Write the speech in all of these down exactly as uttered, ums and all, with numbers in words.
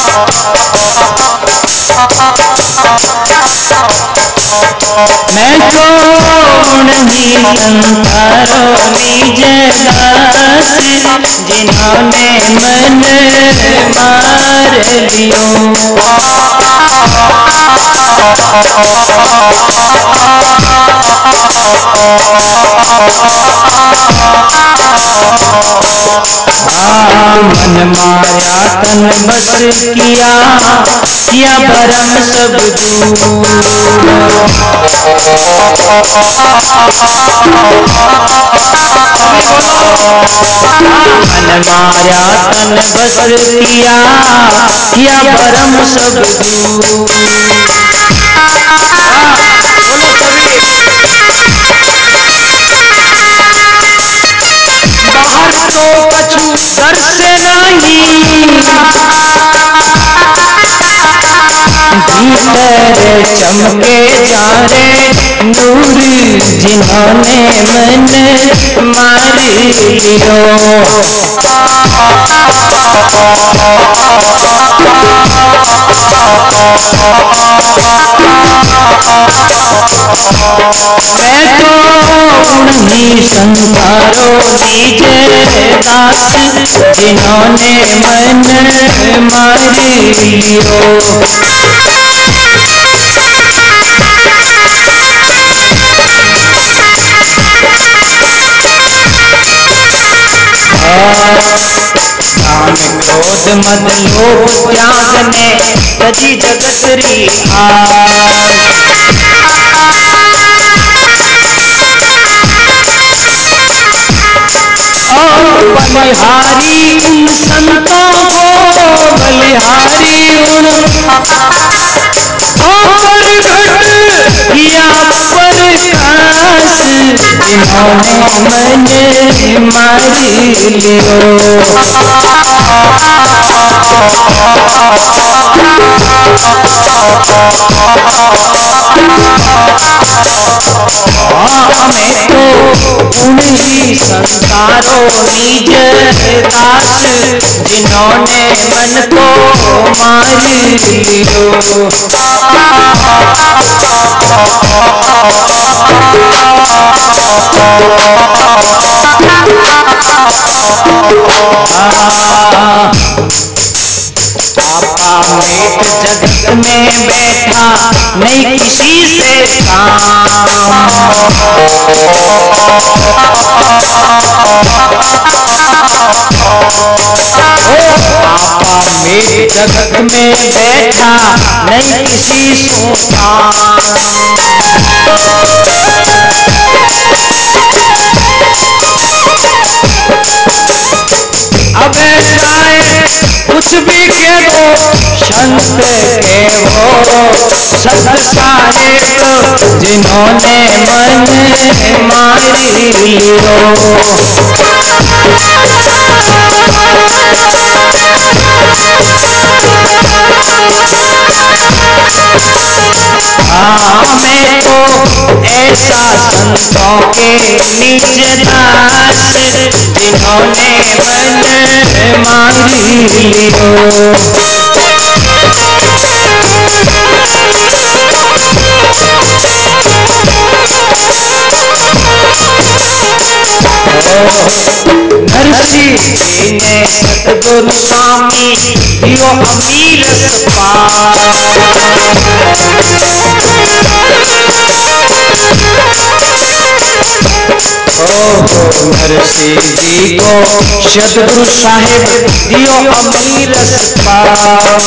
मैं कौन ही संसारो निज दास, जिन्होंने मन मार लियो। हाँ, मन माया तन बस किया, किया भरम सब दूर। मन माया तन बस किया, किया भरम सब दूर। बाहर तो कछु डर से नहीं, भीतर चमके जा रे नूर, जिन्होंने मन मार लियो। मैं तो उन्हीं संसारो निज दास, जिन्होंने मन मार लियो। काम क्रोध मद लोभ त्याग ने तजी जगत री आस। बलिहारी उन संतों को, बलिहारी उन पर घट किया प्रकाश, जिन्होंने मन मार लियो। मैं तो उन्हीं संसारो निज दास, जिन्होंने मन को मार लियो। आपा मेट जगत में बैठा, नहीं किसी से काम। आपा मेट जगत में बैठा, नहीं किसी से काम। अब चाहे कुछ भी कह दो, संत के वो सत साहेब, जिन्होंने मन मार लियो। हाँ, मैं तो ऐसा संतों के निज दास, जिन्होंने मन मार लियो। नरसिंह जी ने सतगुरु स्वामी दियो अमीर सपाट। नरसिंह जी को सतगुरु साहेब दियो अमीर सपाट।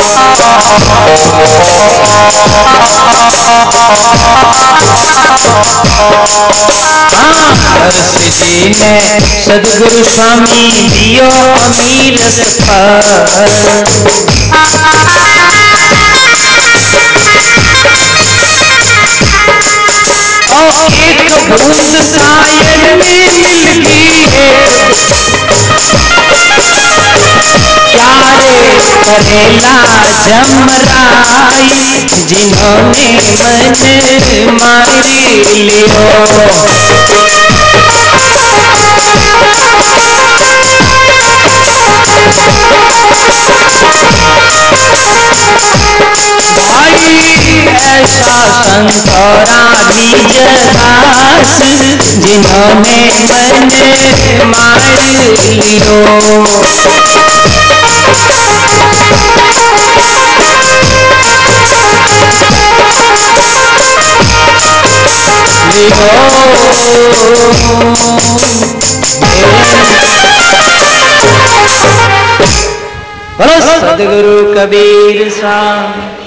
नरसिंह जी ने सतगुरु स्वामी दियो अमीर सपाट। एक बूंद सायन में मिल गई है, प्यारे करेला जमराई, जिन्होंने मन मार लियो। ऐसा संतोरा बीज दास जिन्होंने मन मार लियो। बोलो सद्गुरु कबीर साहब।